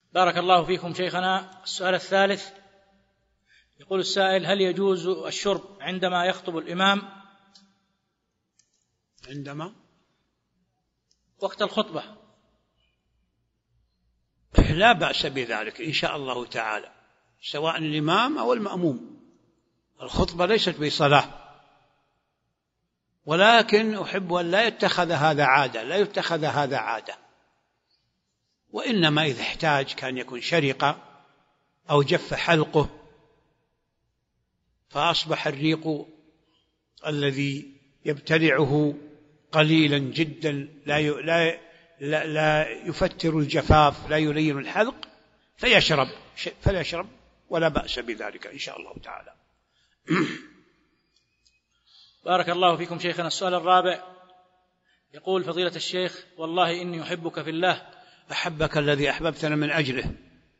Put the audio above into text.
بارك الله فيكم شيخنا. السؤال الثالث، يقول السائل: هل يجوز الشرب عندما يخطب الإمام؟ عندما وقت الخطبة. لا بأس بذلك إن شاء الله تعالى، سواء الإمام أو المأموم. الخطبة ليست بصلاة، ولكن أحب أن لا يتخذ هذا عادة، وإنما إذا احتاج كان يكون شرقة أو جف حلقه فأصبح الريق الذي يبتلعه قليلا جدا لا يفتر الجفاف، لا يلين الحلق، فليشرب ولا بأس بذلك إن شاء الله تعالى. بارك الله فيكم شيخنا. السؤال الرابع، يقول فضيلة الشيخ: والله إني أحبك في الله. أحبك الذي أحببتنا من أجله.